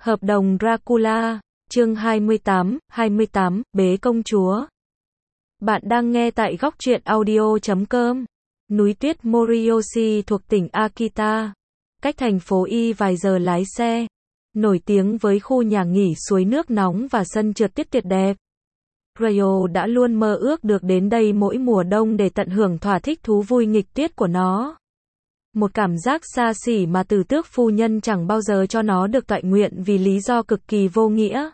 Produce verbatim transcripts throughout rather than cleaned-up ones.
Hợp đồng Dracula, chương hai mươi tám, hai mươi tám, bế công chúa. Bạn đang nghe tại góc truyện audio chấm com. Núi tuyết Moriyoshi thuộc tỉnh Akita, cách thành phố Y vài giờ lái xe. Nổi tiếng với khu nhà nghỉ suối nước nóng và sân trượt tuyết tuyệt đẹp. Ryo đã luôn mơ ước được đến đây mỗi mùa đông để tận hưởng thỏa thích thú vui nghịch tuyết của nó. Một cảm giác xa xỉ mà Tử Tước phu nhân chẳng bao giờ cho nó được toại nguyện vì lý do cực kỳ vô nghĩa.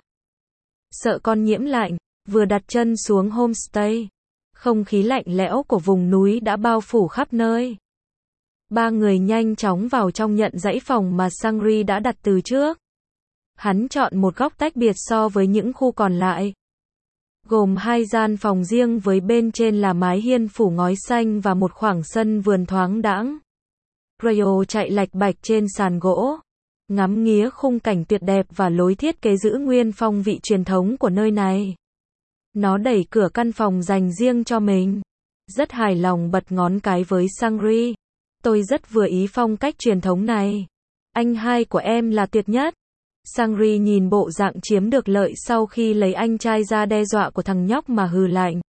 Sợ con nhiễm lạnh, vừa đặt chân xuống homestay, không khí lạnh lẽo của vùng núi đã bao phủ khắp nơi. Ba người nhanh chóng vào trong nhận dãy phòng mà Sangri đã đặt từ trước. Hắn chọn một góc tách biệt so với những khu còn lại. Gồm hai gian phòng riêng với bên trên là mái hiên phủ ngói xanh và một khoảng sân vườn thoáng đãng. Ryo chạy lạch bạch trên sàn gỗ, ngắm nghía khung cảnh tuyệt đẹp và lối thiết kế giữ nguyên phong vị truyền thống của nơi này. Nó đẩy cửa căn phòng dành riêng cho mình. Rất hài lòng bật ngón cái với Sangri. Tôi rất vừa ý phong cách truyền thống này. Anh hai của em là tuyệt nhất. Sangri nhìn bộ dạng chiếm được lợi sau khi lấy anh trai ra đe dọa của thằng nhóc mà hừ lạnh.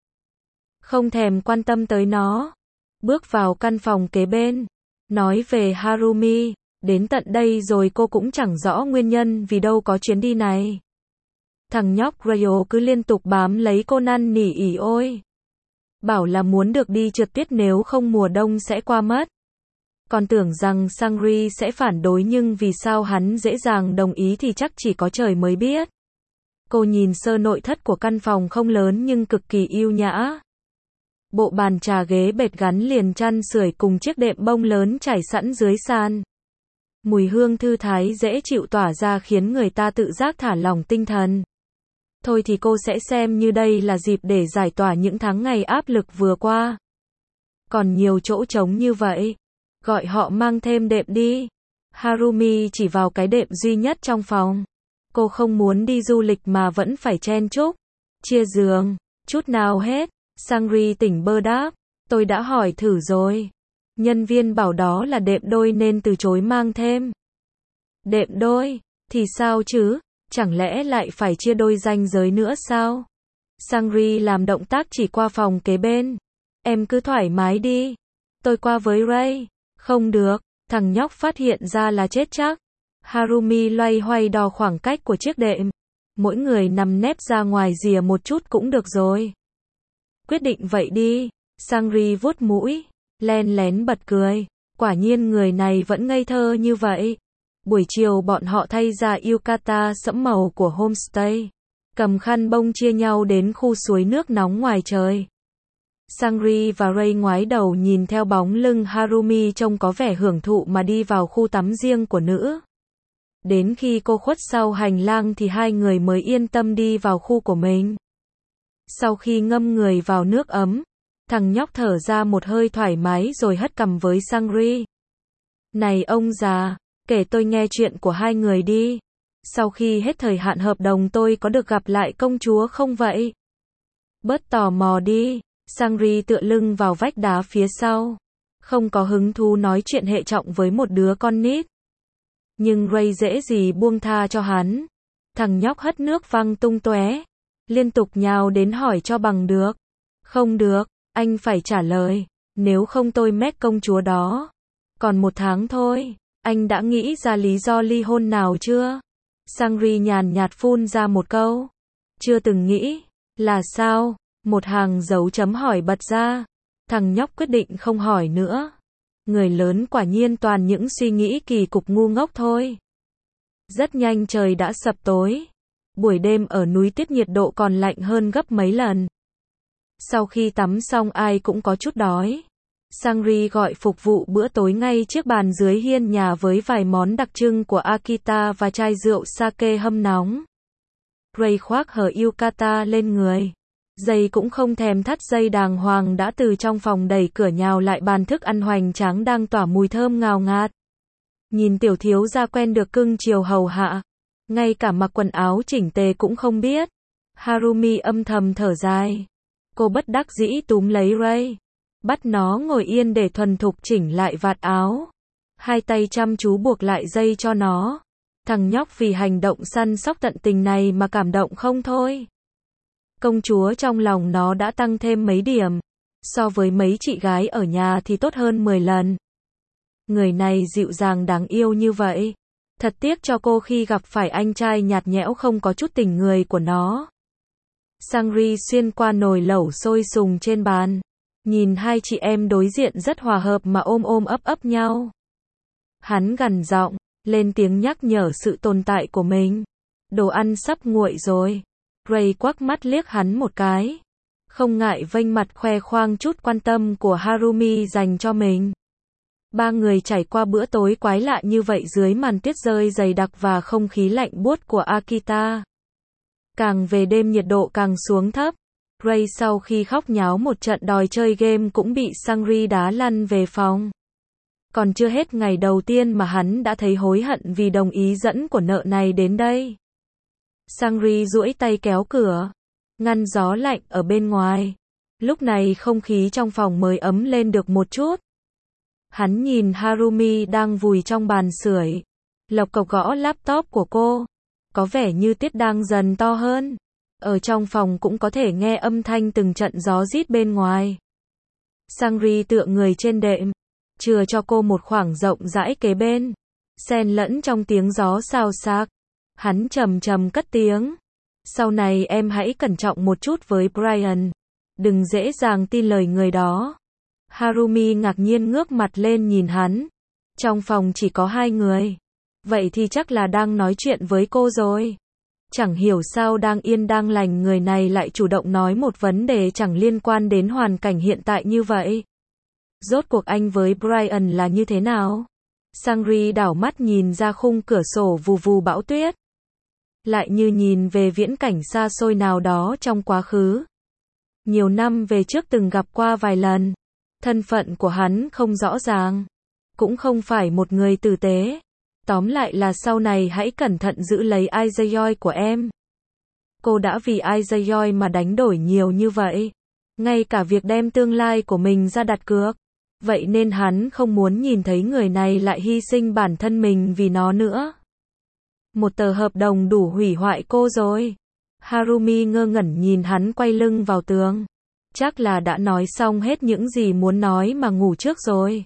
Không thèm quan tâm tới nó. Bước vào căn phòng kế bên. Nói về Harumi, đến tận đây rồi cô cũng chẳng rõ nguyên nhân vì đâu có chuyến đi này. Thằng nhóc Ryo cứ liên tục bám lấy cô năn nỉ ỉ ôi. Bảo là muốn được đi trượt tuyết nếu không mùa đông sẽ qua mất. Còn tưởng rằng Sangri sẽ phản đối nhưng vì sao hắn dễ dàng đồng ý thì chắc chỉ có trời mới biết. Cô nhìn sơ nội thất của căn phòng không lớn nhưng cực kỳ yêu nhã. Bộ bàn trà ghế bệt gắn liền chăn sưởi cùng chiếc đệm bông lớn trải sẵn dưới sàn. Mùi hương thư thái dễ chịu tỏa ra khiến người ta tự giác thả lỏng tinh thần. Thôi thì cô sẽ xem như đây là dịp để giải tỏa những tháng ngày áp lực vừa qua. Còn nhiều chỗ trống như vậy. Gọi họ mang thêm đệm đi. Harumi chỉ vào cái đệm duy nhất trong phòng. Cô không muốn đi du lịch mà vẫn phải chen chúc. Chia giường. Chút nào hết. Sangri tỉnh bơ đáp. Tôi đã hỏi thử rồi. Nhân viên bảo đó là đệm đôi nên từ chối mang thêm. Đệm đôi? Thì sao chứ? Chẳng lẽ lại phải chia đôi ranh giới nữa sao? Sangri làm động tác chỉ qua phòng kế bên. Em cứ thoải mái đi. Tôi qua với Ray. Không được. Thằng nhóc phát hiện ra là chết chắc. Harumi loay hoay đo khoảng cách của chiếc đệm. Mỗi người nằm nép ra ngoài rìa một chút cũng được rồi. Quyết định vậy đi. Sangri vuốt mũi, len lén bật cười. Quả nhiên người này vẫn ngây thơ như vậy. Buổi chiều bọn họ thay ra yukata sẫm màu của homestay. Cầm khăn bông chia nhau đến khu suối nước nóng ngoài trời. Sangri và Ray ngoái đầu nhìn theo bóng lưng Harumi trông có vẻ hưởng thụ mà đi vào khu tắm riêng của nữ. Đến khi cô khuất sau hành lang thì hai người mới yên tâm đi vào khu của mình. Sau khi ngâm người vào nước ấm, thằng nhóc thở ra một hơi thoải mái rồi hất cằm với Sangri. Này ông già, kể tôi nghe chuyện của hai người đi. Sau khi hết thời hạn hợp đồng tôi có được gặp lại công chúa không vậy? Bớt tò mò đi. Sangri tựa lưng vào vách đá phía sau. Không có hứng thú nói chuyện hệ trọng với một đứa con nít. Nhưng Ray dễ gì buông tha cho hắn. Thằng nhóc hất nước văng tung tóe. Liên tục nhào đến hỏi cho bằng được. Không được, anh phải trả lời. Nếu không tôi mét công chúa đó. Còn một tháng thôi. Anh đã nghĩ ra lý do ly hôn nào chưa? Sangri nhàn nhạt phun ra một câu. Chưa từng nghĩ. Là sao? Một hàng dấu chấm hỏi bật ra. Thằng nhóc quyết định không hỏi nữa. Người lớn quả nhiên toàn những suy nghĩ kỳ cục ngu ngốc thôi. Rất nhanh trời đã sập tối. Buổi đêm ở núi tuyết nhiệt độ còn lạnh hơn gấp mấy lần. Sau khi tắm xong ai cũng có chút đói. Sangri gọi phục vụ bữa tối ngay trước bàn dưới hiên nhà với vài món đặc trưng của Akita và chai rượu sake hâm nóng. Ray khoác hở yukata lên người. Giày cũng không thèm thắt dây đàng hoàng đã từ trong phòng đẩy cửa nhào lại bàn thức ăn hoành tráng đang tỏa mùi thơm ngào ngạt. Nhìn tiểu thiếu gia quen được cưng chiều hầu hạ. Ngay cả mặc quần áo chỉnh tề cũng không biết. Harumi âm thầm thở dài. Cô bất đắc dĩ túm lấy Ray. Bắt nó ngồi yên để thuần thục chỉnh lại vạt áo. Hai tay chăm chú buộc lại dây cho nó. Thằng nhóc vì hành động săn sóc tận tình này mà cảm động không thôi. Công chúa trong lòng nó đã tăng thêm mấy điểm. So với mấy chị gái ở nhà thì tốt hơn mười lần. Người này dịu dàng đáng yêu như vậy. Thật tiếc cho cô khi gặp phải anh trai nhạt nhẽo không có chút tình người của nó. Sangri xuyên qua nồi lẩu sôi sùng trên bàn. Nhìn hai chị em đối diện rất hòa hợp mà ôm ôm ấp ấp nhau. Hắn gằn giọng, lên tiếng nhắc nhở sự tồn tại của mình. Đồ ăn sắp nguội rồi. Ray quắc mắt liếc hắn một cái. Không ngại vênh mặt khoe khoang chút quan tâm của Harumi dành cho mình. Ba người trải qua bữa tối quái lạ như vậy dưới màn tuyết rơi dày đặc và không khí lạnh buốt của Akita. Càng về đêm nhiệt độ càng xuống thấp. Ray sau khi khóc nháo một trận đòi chơi game cũng bị Sangri đá lăn về phòng. Còn chưa hết ngày đầu tiên mà hắn đã thấy hối hận vì đồng ý dẫn của nợ này đến đây. Sangri duỗi tay kéo cửa, ngăn gió lạnh ở bên ngoài. Lúc này không khí trong phòng mới ấm lên được một chút. Hắn nhìn Harumi đang vùi trong bàn sưởi, lộc cộc gõ laptop của cô. Có vẻ như tiết đang dần to hơn. Ở trong phòng cũng có thể nghe âm thanh từng trận gió rít bên ngoài. Sangri tựa người trên đệm, chừa cho cô một khoảng rộng rãi kế bên, xen lẫn trong tiếng gió xào xạc. Hắn trầm trầm cất tiếng. Sau này em hãy cẩn trọng một chút với Brian. Đừng dễ dàng tin lời người đó. Harumi ngạc nhiên ngước mặt lên nhìn hắn. Trong phòng chỉ có hai người. Vậy thì chắc là đang nói chuyện với cô rồi. Chẳng hiểu sao đang yên đang lành người này lại chủ động nói một vấn đề chẳng liên quan đến hoàn cảnh hiện tại như vậy. Rốt cuộc anh với Brian là như thế nào? Sangri đảo mắt nhìn ra khung cửa sổ vù vù bão tuyết. Lại như nhìn về viễn cảnh xa xôi nào đó trong quá khứ. Nhiều năm về trước từng gặp qua vài lần. Thân phận của hắn không rõ ràng. Cũng không phải một người tử tế. Tóm lại là sau này hãy cẩn thận giữ lấy Aizayoi của em. Cô đã vì Aizayoi mà đánh đổi nhiều như vậy. Ngay cả việc đem tương lai của mình ra đặt cược. Vậy nên hắn không muốn nhìn thấy người này lại hy sinh bản thân mình vì nó nữa. Một tờ hợp đồng đủ hủy hoại cô rồi. Harumi ngơ ngẩn nhìn hắn quay lưng vào tường. Chắc là đã nói xong hết những gì muốn nói mà ngủ trước rồi.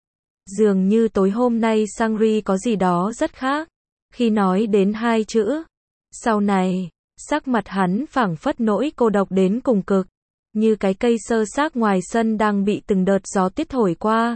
Dường như tối hôm nay Sangri có gì đó rất khác. Khi nói đến hai chữ sau này, sắc mặt hắn phảng phất nỗi cô độc đến cùng cực. Như cái cây sơ xác ngoài sân đang bị từng đợt gió tuyết thổi qua.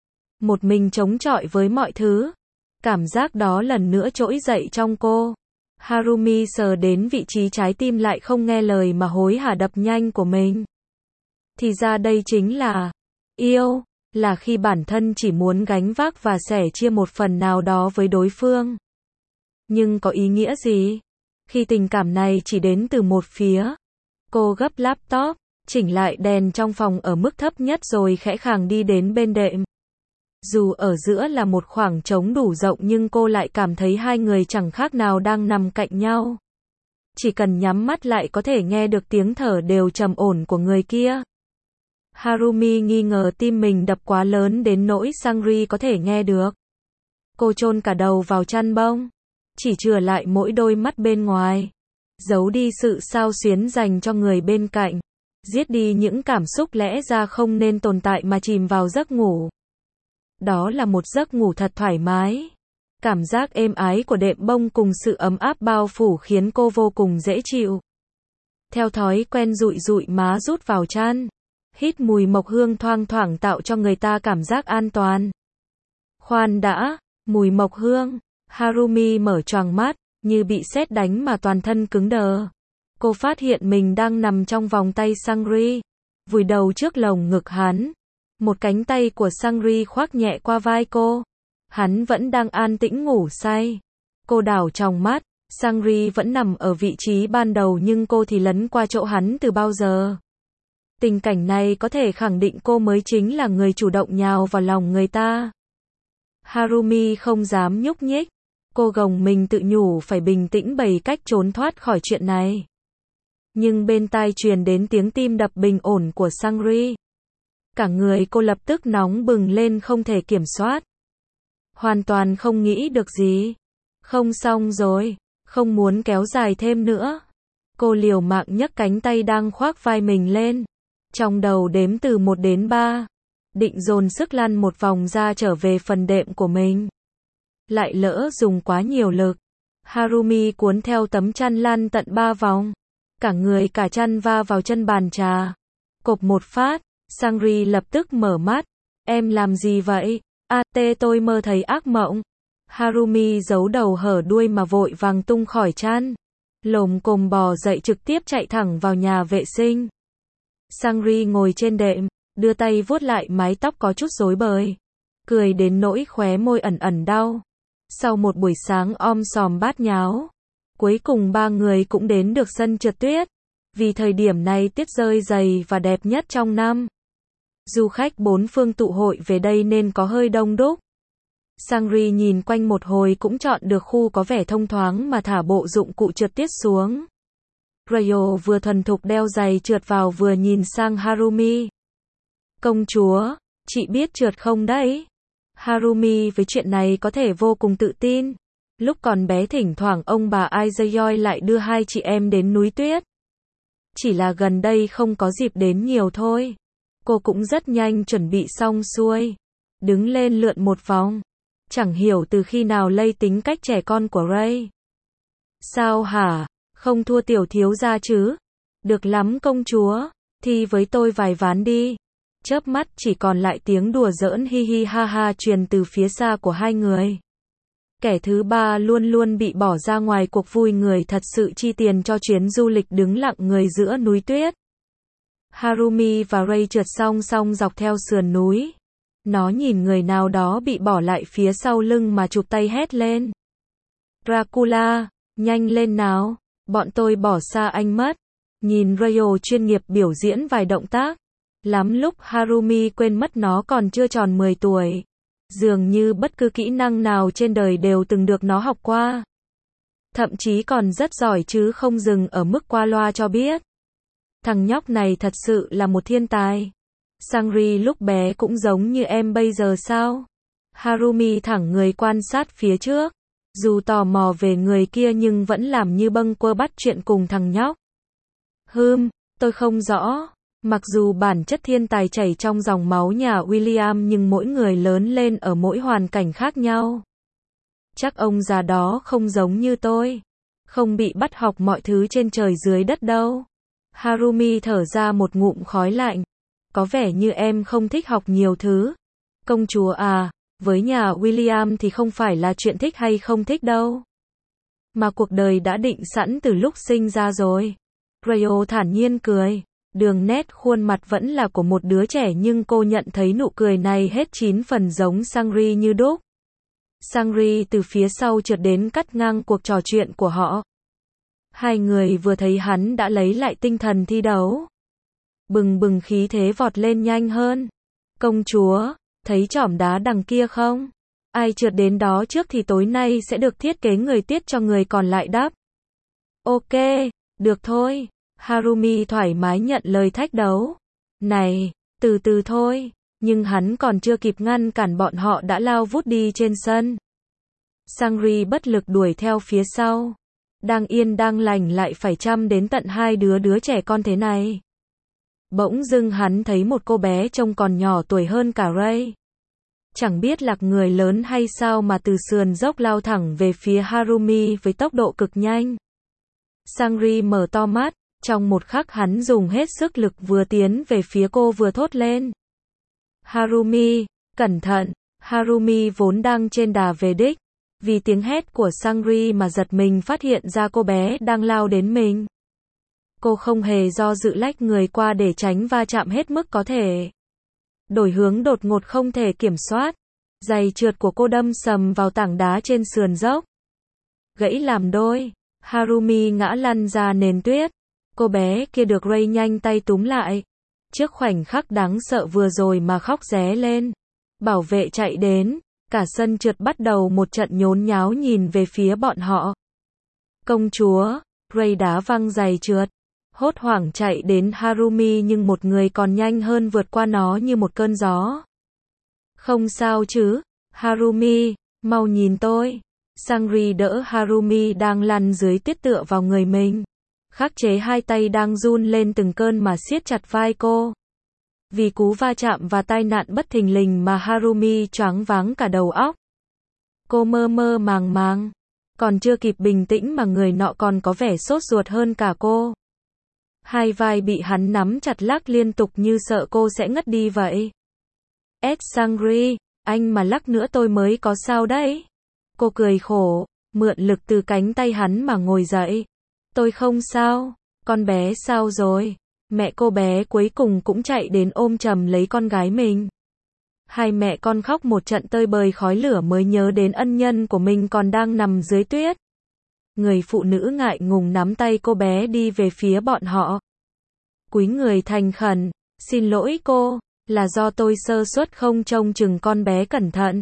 Một mình chống chọi với mọi thứ. Cảm giác đó lần nữa trỗi dậy trong cô. Harumi sờ đến vị trí trái tim lại không nghe lời mà hối hả đập nhanh của mình. Thì ra đây chính là yêu, là khi bản thân chỉ muốn gánh vác và sẻ chia một phần nào đó với đối phương. Nhưng có ý nghĩa gì? Khi tình cảm này chỉ đến từ một phía. Cô gấp laptop, chỉnh lại đèn trong phòng ở mức thấp nhất rồi khẽ khàng đi đến bên đệm. Dù ở giữa là một khoảng trống đủ rộng nhưng cô lại cảm thấy hai người chẳng khác nào đang nằm cạnh nhau. Chỉ cần nhắm mắt lại có thể nghe được tiếng thở đều trầm ổn của người kia. Harumi nghi ngờ tim mình đập quá lớn đến nỗi Sangri có thể nghe được. Cô chôn cả đầu vào chăn bông, chỉ chừa lại mỗi đôi mắt bên ngoài, giấu đi sự xao xuyến dành cho người bên cạnh, giết đi những cảm xúc lẽ ra không nên tồn tại mà chìm vào giấc ngủ. Đó là một giấc ngủ thật thoải mái. Cảm giác êm ái của đệm bông cùng sự ấm áp bao phủ khiến cô vô cùng dễ chịu. Theo thói quen dụi dụi má rút vào chăn. Hít mùi mộc hương thoang thoảng tạo cho người ta cảm giác an toàn. Khoan đã, mùi mộc hương. Harumi mở choàng mắt, như bị sét đánh mà toàn thân cứng đờ. Cô phát hiện mình đang nằm trong vòng tay Sangri, vùi đầu trước lồng ngực hắn. Một cánh tay của Sangri khoác nhẹ qua vai cô. Hắn vẫn đang an tĩnh ngủ say. Cô đảo tròng mắt, Sangri vẫn nằm ở vị trí ban đầu nhưng cô thì lấn qua chỗ hắn từ bao giờ. Tình cảnh này có thể khẳng định cô mới chính là người chủ động nhào vào lòng người ta. Harumi không dám nhúc nhích. Cô gồng mình tự nhủ phải bình tĩnh bày cách trốn thoát khỏi chuyện này. Nhưng bên tai truyền đến tiếng tim đập bình ổn của Sangri. Cả người cô lập tức nóng bừng lên không thể kiểm soát. Hoàn toàn không nghĩ được gì. Không xong rồi, không muốn kéo dài thêm nữa. Cô liều mạng nhấc cánh tay đang khoác vai mình lên. Trong đầu đếm từ một đến ba. Định dồn sức lăn một vòng ra trở về phần đệm của mình. Lại lỡ dùng quá nhiều lực. Harumi cuốn theo tấm chăn lăn tận ba vòng. Cả người cả chăn va vào chân bàn trà. Cộp một phát, Sangri lập tức mở mắt. Em làm gì vậy? A tê tôi mơ thấy ác mộng. Harumi giấu đầu hở đuôi mà vội vàng tung khỏi chăn. Lồm cồm bò dậy trực tiếp chạy thẳng vào nhà vệ sinh. Sangri ngồi trên đệm, đưa tay vuốt lại mái tóc có chút rối bời. Cười đến nỗi khóe môi ẩn ẩn đau. Sau một buổi sáng om sòm bát nháo, cuối cùng ba người cũng đến được sân trượt tuyết. Vì thời điểm này tuyết rơi dày và đẹp nhất trong năm. Du khách bốn phương tụ hội về đây nên có hơi đông đúc. Sangri nhìn quanh một hồi cũng chọn được khu có vẻ thông thoáng mà thả bộ dụng cụ trượt tuyết xuống. Ryo vừa thuần thục đeo giày trượt vào vừa nhìn sang Harumi. Công chúa, chị biết trượt không đấy? Harumi với chuyện này có thể vô cùng tự tin. Lúc còn bé thỉnh thoảng ông bà Aizayoi lại đưa hai chị em đến núi tuyết. Chỉ là gần đây không có dịp đến nhiều thôi. Cô cũng rất nhanh chuẩn bị xong xuôi. Đứng lên lượn một vòng. Chẳng hiểu từ khi nào lây tính cách trẻ con của Ray. Sao hả? Không thua tiểu thiếu gia chứ? Được lắm công chúa. Thi với tôi vài ván đi. Chớp mắt chỉ còn lại tiếng đùa giỡn hi hi ha ha truyền từ phía xa của hai người. Kẻ thứ ba luôn luôn bị bỏ ra ngoài cuộc vui người thật sự chi tiền cho chuyến du lịch đứng lặng người giữa núi tuyết. Harumi và Ray trượt song song dọc theo sườn núi. Nó nhìn người nào đó bị bỏ lại phía sau lưng mà chụp tay hét lên. Dracula, nhanh lên nào, bọn tôi bỏ xa anh mất. Nhìn Ryo chuyên nghiệp biểu diễn vài động tác. Lắm lúc Harumi quên mất nó còn chưa tròn mười tuổi. Dường như bất cứ kỹ năng nào trên đời đều từng được nó học qua. Thậm chí còn rất giỏi chứ không dừng ở mức qua loa cho biết. Thằng nhóc này thật sự là một thiên tài. Sangri lúc bé cũng giống như em bây giờ sao? Harumi thẳng người quan sát phía trước. Dù tò mò về người kia nhưng vẫn làm như bâng quơ bắt chuyện cùng thằng nhóc. Hừm, tôi không rõ. Mặc dù bản chất thiên tài chảy trong dòng máu nhà William nhưng mỗi người lớn lên ở mỗi hoàn cảnh khác nhau. Chắc ông già đó không giống như tôi. Không bị bắt học mọi thứ trên trời dưới đất đâu. Harumi thở ra một ngụm khói lạnh. Có vẻ như em không thích học nhiều thứ. Công chúa à, với nhà William thì không phải là chuyện thích hay không thích đâu. Mà cuộc đời đã định sẵn từ lúc sinh ra rồi. Ryo thản nhiên cười. Đường nét khuôn mặt vẫn là của một đứa trẻ nhưng cô nhận thấy nụ cười này hết chín phần giống Sangri như đúc. Sangri từ phía sau trượt đến cắt ngang cuộc trò chuyện của họ. Hai người vừa thấy hắn đã lấy lại tinh thần thi đấu. Bừng bừng khí thế vọt lên nhanh hơn. Công chúa, thấy chỏm đá đằng kia không? Ai trượt đến đó trước thì tối nay sẽ được thiết kế người tiết cho người còn lại đắp. Ok, được thôi. Harumi thoải mái nhận lời thách đấu. Này, từ từ thôi. Nhưng hắn còn chưa kịp ngăn cản bọn họ đã lao vút đi trên sân. Sangri bất lực đuổi theo phía sau. Đang yên đang lành lại phải chăm đến tận hai đứa đứa trẻ con thế này. Bỗng dưng hắn thấy một cô bé trông còn nhỏ tuổi hơn cả Ray. Chẳng biết lạc người lớn hay sao mà từ sườn dốc lao thẳng về phía Harumi với tốc độ cực nhanh. Sangri mở to mắt. Trong một khắc hắn dùng hết sức lực vừa tiến về phía cô vừa thốt lên. Harumi, cẩn thận. Harumi vốn đang trên đà về đích. Vì tiếng hét của Sangri mà giật mình phát hiện ra cô bé đang lao đến mình. Cô không hề do dự lách người qua để tránh va chạm hết mức có thể. Đổi hướng đột ngột không thể kiểm soát. Giày trượt của cô đâm sầm vào tảng đá trên sườn dốc. Gãy làm đôi. Harumi ngã lăn ra nền tuyết. Cô bé kia được Ray nhanh tay túm lại. Trước khoảnh khắc đáng sợ vừa rồi mà khóc ré lên. Bảo vệ chạy đến. Cả sân trượt bắt đầu một trận nhốn nháo nhìn về phía bọn họ. Công chúa, Ray đá văng giày trượt. Hốt hoảng chạy đến Harumi nhưng một người còn nhanh hơn vượt qua nó như một cơn gió. Không sao chứ, Harumi, mau nhìn tôi. Sangri đỡ Harumi đang lăn dưới tuyết tựa vào người mình. Khắc chế hai tay đang run lên từng cơn mà siết chặt vai cô. Vì cú va chạm và tai nạn bất thình lình mà Harumi choáng váng cả đầu óc. Cô mơ mơ màng màng. Còn chưa kịp bình tĩnh mà người nọ còn có vẻ sốt ruột hơn cả cô. Hai vai bị hắn nắm chặt lắc liên tục như sợ cô sẽ ngất đi vậy. S Sangri, anh mà lắc nữa tôi mới có sao đấy. Cô cười khổ, mượn lực từ cánh tay hắn mà ngồi dậy. Tôi không sao, con bé sao rồi? Mẹ cô bé cuối cùng cũng chạy đến ôm chầm lấy con gái mình. Hai mẹ con khóc một trận tơi bời khói lửa mới nhớ đến ân nhân của mình còn đang nằm dưới tuyết. Người phụ nữ ngại ngùng nắm tay cô bé đi về phía bọn họ. Cúi người thành khẩn, xin lỗi cô, là do tôi sơ suất không trông chừng con bé cẩn thận.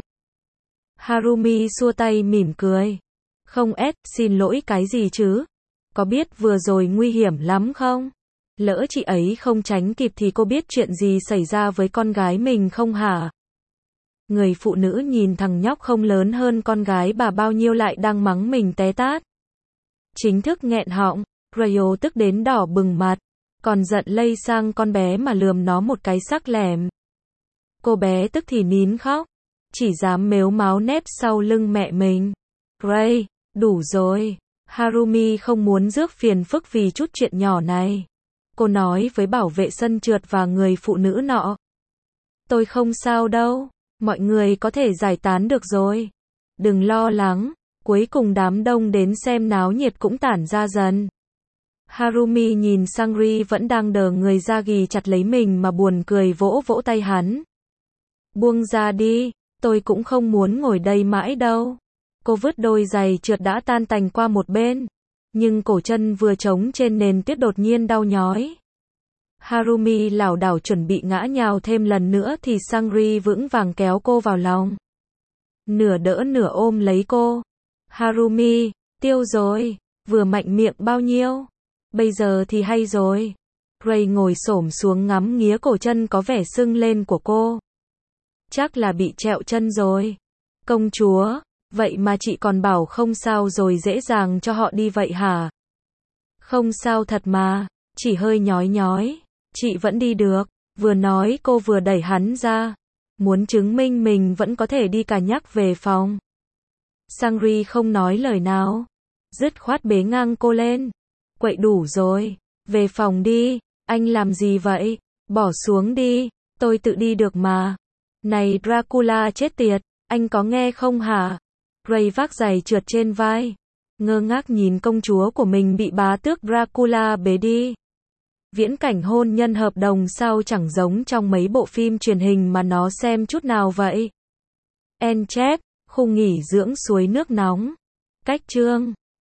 Harumi xua tay mỉm cười. Không ép, xin lỗi cái gì chứ? Có biết vừa rồi nguy hiểm lắm không? Lỡ chị ấy không tránh kịp thì cô biết chuyện gì xảy ra với con gái mình không hả? Người phụ nữ nhìn thằng nhóc không lớn hơn con gái bà bao nhiêu lại đang mắng mình té tát. Chính thức nghẹn họng, Rayo tức đến đỏ bừng mặt, còn giận lây sang con bé mà lườm nó một cái sắc lẻm. Cô bé tức thì nín khóc, chỉ dám mếu máo nép sau lưng mẹ mình. Ray, đủ rồi. Harumi không muốn rước phiền phức vì chút chuyện nhỏ này. Cô nói với bảo vệ sân trượt và người phụ nữ nọ. Tôi không sao đâu, mọi người có thể giải tán được rồi. Đừng lo lắng, cuối cùng đám đông đến xem náo nhiệt cũng tản ra dần. Harumi nhìn Sangri vẫn đang đờ người ra ghì chặt lấy mình mà buồn cười vỗ vỗ tay hắn. Buông ra đi, tôi cũng không muốn ngồi đây mãi đâu. Cô vứt đôi giày trượt đã tan tành qua một bên. Nhưng cổ chân vừa trống trên nền tuyết đột nhiên đau nhói. Harumi lảo đảo chuẩn bị ngã nhào thêm lần nữa thì Sangri vững vàng kéo cô vào lòng. Nửa đỡ nửa ôm lấy cô. Harumi, tiêu rồi, vừa mạnh miệng bao nhiêu. Bây giờ thì hay rồi. Ray ngồi xổm xuống ngắm nghía cổ chân có vẻ sưng lên của cô. Chắc là bị trẹo chân rồi. Công chúa, vậy mà chị còn bảo không sao rồi dễ dàng cho họ đi vậy hả? Không sao thật mà, chỉ hơi nhói nhói, chị vẫn đi được. Vừa nói cô vừa đẩy hắn ra, muốn chứng minh mình vẫn có thể đi cả nhắc về phòng. Sangri không nói lời nào, dứt khoát bế ngang cô lên. Quậy đủ rồi, về phòng đi, anh làm gì vậy? Bỏ xuống đi, tôi tự đi được mà. Này Dracula chết tiệt, anh có nghe không hả? Ray vác giày trượt trên vai, ngơ ngác nhìn công chúa của mình bị bá tước Dracula bế đi. Viễn cảnh hôn nhân hợp đồng sao chẳng giống trong mấy bộ phim truyền hình mà nó xem chút nào vậy. En chép, khu nghỉ dưỡng suối nước nóng. Cách chương